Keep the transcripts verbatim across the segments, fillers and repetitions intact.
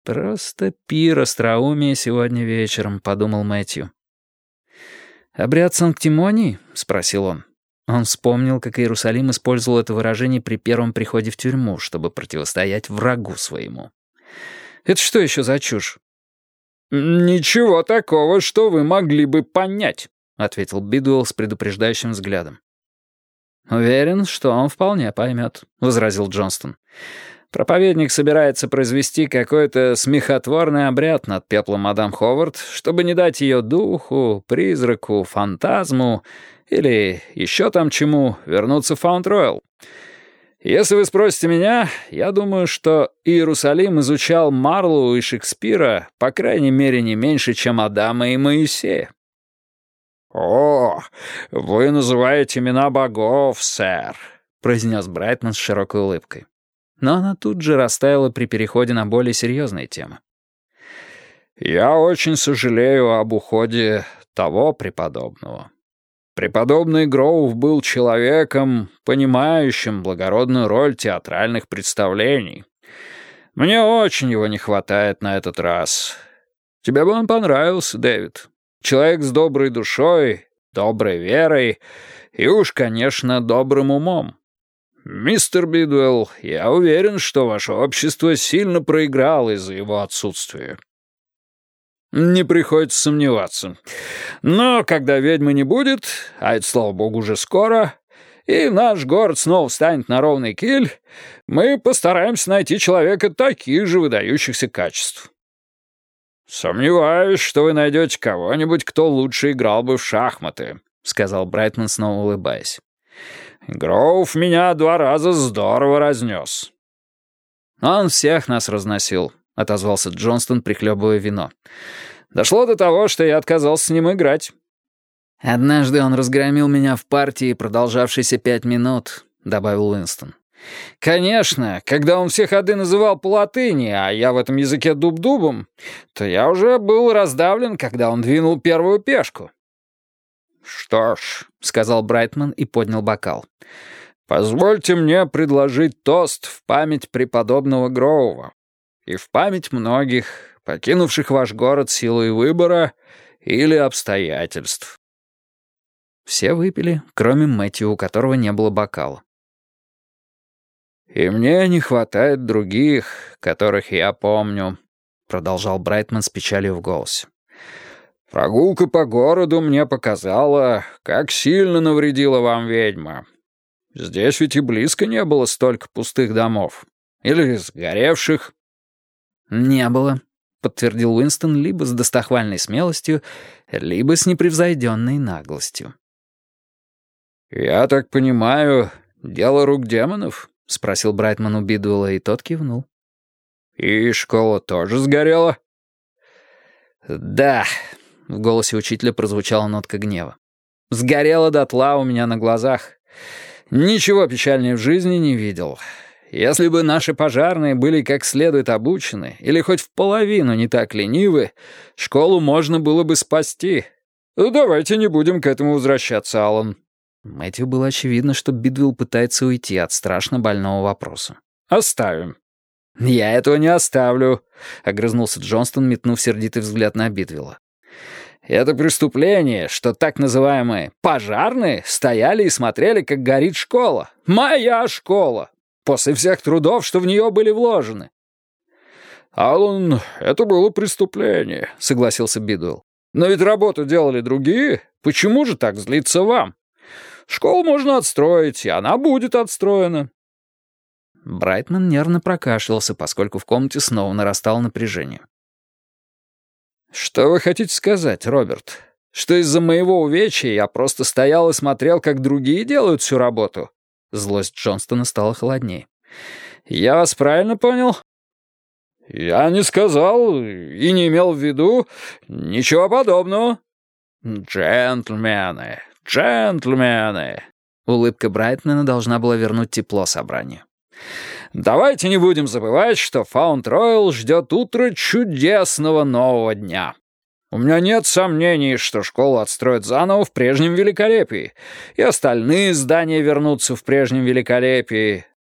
«Просто пир остроумия сегодня вечером», — подумал Мэтью. «Обряд санктимонии?» — спросил он. Он вспомнил, как Иерусалим использовал это выражение при первом приходе в тюрьму, чтобы противостоять врагу своему. «Это что еще за чушь?» «Ничего такого, что вы могли бы понять», — ответил Бидуэлл с предупреждающим взглядом. «Уверен, что он вполне поймет», — возразил Джонстон. «Проповедник собирается произвести какой-то смехотворный обряд над пеплом мадам Ховард, чтобы не дать ее духу, призраку, фантазму или еще там чему вернуться в Фаунд-Ройл. Если вы спросите меня, я думаю, что Иерусалим изучал Марлоу и Шекспира, по крайней мере, не меньше, чем Адама и Моисея». «О, вы называете имена богов, сэр», — произнес Брайтман с широкой улыбкой. Но она тут же растаяла при переходе на более серьезные темы. «Я очень сожалею об уходе того преподобного. Преподобный Гроув был человеком, понимающим благородную роль театральных представлений. Мне очень его не хватает на этот раз. Тебе бы он понравился, Дэвид. Человек с доброй душой, доброй верой и уж, конечно, добрым умом. Мистер Бидуэлл, я уверен, что ваше общество сильно проиграло из-за его отсутствия». «Не приходится сомневаться. Но когда ведьмы не будет, а это, слава богу, уже скоро, и наш город снова встанет на ровный киль, мы постараемся найти человека таких же выдающихся качеств». «Сомневаюсь, что вы найдете кого-нибудь, кто лучше играл бы в шахматы», — сказал Брайтман, снова улыбаясь. «Гроув меня два раза здорово разнес». «Он всех нас разносил», — отозвался Джонстон, прихлебывая вино. «Дошло до того, что я отказался с ним играть». «Однажды он разгромил меня в партии, продолжавшейся пять минут», — добавил Уинстон. «Конечно, когда он все ходы называл по латыни, а я в этом языке дуб-дубом, то я уже был раздавлен, когда он двинул первую пешку». «Что ж», — сказал Брайтман и поднял бокал, «позвольте мне предложить тост в память преподобного Гроува и в память многих, покинувших ваш город силой выбора или обстоятельств». Все выпили, кроме Мэтью, у которого не было бокала. «И мне не хватает других, которых я помню», — продолжал Брайтман с печалью в голосе. «Прогулка по городу мне показала, как сильно навредила вам ведьма. Здесь ведь и близко не было столько пустых домов. Или сгоревших». «Не было», — подтвердил Уинстон либо с достохвальной смелостью, либо с непревзойденной наглостью. «Я так понимаю, дело рук демонов?» — спросил Брайтман у Бидуэлла, и тот кивнул. «И школа тоже сгорела?» «Да», — в голосе учителя прозвучала нотка гнева. «Сгорела дотла у меня на глазах. Ничего печальнее в жизни не видел. Если бы наши пожарные были как следует обучены, или хоть в половину не так ленивы, школу можно было бы спасти. Давайте не будем к этому возвращаться, Аллан». Мэтью было очевидно, что Бидуэлл пытается уйти от страшно больного вопроса. «Оставим». «Я этого не оставлю», — огрызнулся Джонстон, метнув сердитый взгляд на Бидуэлла. «Это преступление, что так называемые пожарные стояли и смотрели, как горит школа. Моя школа! После всех трудов, что в нее были вложены». «Аллан, это было преступление», — согласился Бидуэлл. «Но ведь работу делали другие. Почему же так злиться вам? Школу можно отстроить, и она будет отстроена». Брайтман нервно прокашлялся, поскольку в комнате снова нарастало напряжение. «Что вы хотите сказать, Роберт? Что из-за моего увечья я просто стоял и смотрел, как другие делают всю работу?» Злость Джонстона стала холоднее. «Я вас правильно понял?» «Я не сказал и не имел в виду ничего подобного». «Джентльмены, джентльмены!» Улыбка Брайтмана должна была вернуть тепло собранию. «Давайте не будем забывать, что Фаунд-Ройл ждет утро чудесного нового дня. У меня нет сомнений, что школу отстроят заново в прежнем великолепии, и остальные здания вернутся в прежнем великолепии,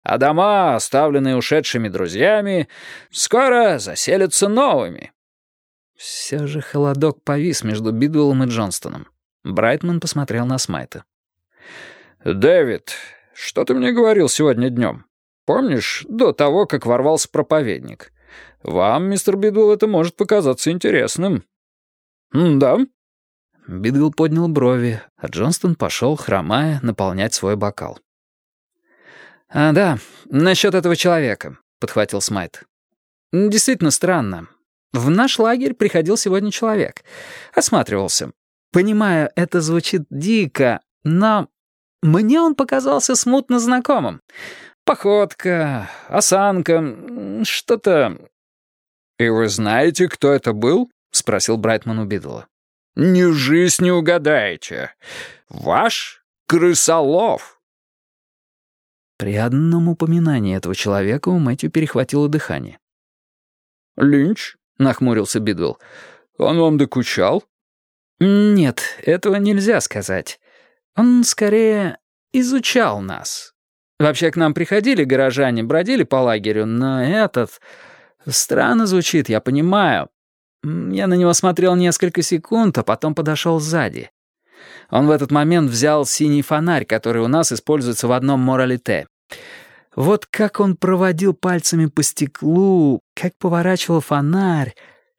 А дома, оставленные ушедшими друзьями, скоро заселятся новыми». Все же холодок повис между Бидуэллом и Джонстоном. Брайтман посмотрел на Смайта. «Дэвид, что ты мне говорил сегодня днем? Помнишь, до того, как ворвался проповедник? Вам, мистер Бидуэлл, это может показаться интересным». «Да». Бидуэлл поднял брови, а Джонстон пошел, хромая, наполнять свой бокал. «А, да, насчет этого человека», — подхватил Смайт. «Действительно странно. В наш лагерь приходил сегодня человек. Осматривался. Понимаю, это звучит дико, но мне он показался смутно знакомым. Походка, осанка, что-то...» «И вы знаете, кто это был?» — спросил Брайтман у Бидуэлла. «Ни жизнь не угадаете. Ваш крысолов». При одном упоминании этого человека у Мэтью перехватило дыхание. «Линч?» — нахмурился Бидуэлл. «Он вам докучал?» «Нет, этого нельзя сказать. Он скорее изучал нас. Вообще к нам приходили горожане, бродили по лагерю, но этот... Странно звучит, я понимаю. Я на него смотрел несколько секунд, а потом подошел сзади. Он в этот момент взял синий фонарь, который у нас используется в одном моралите. Вот как он проводил пальцами по стеклу, как поворачивал фонарь...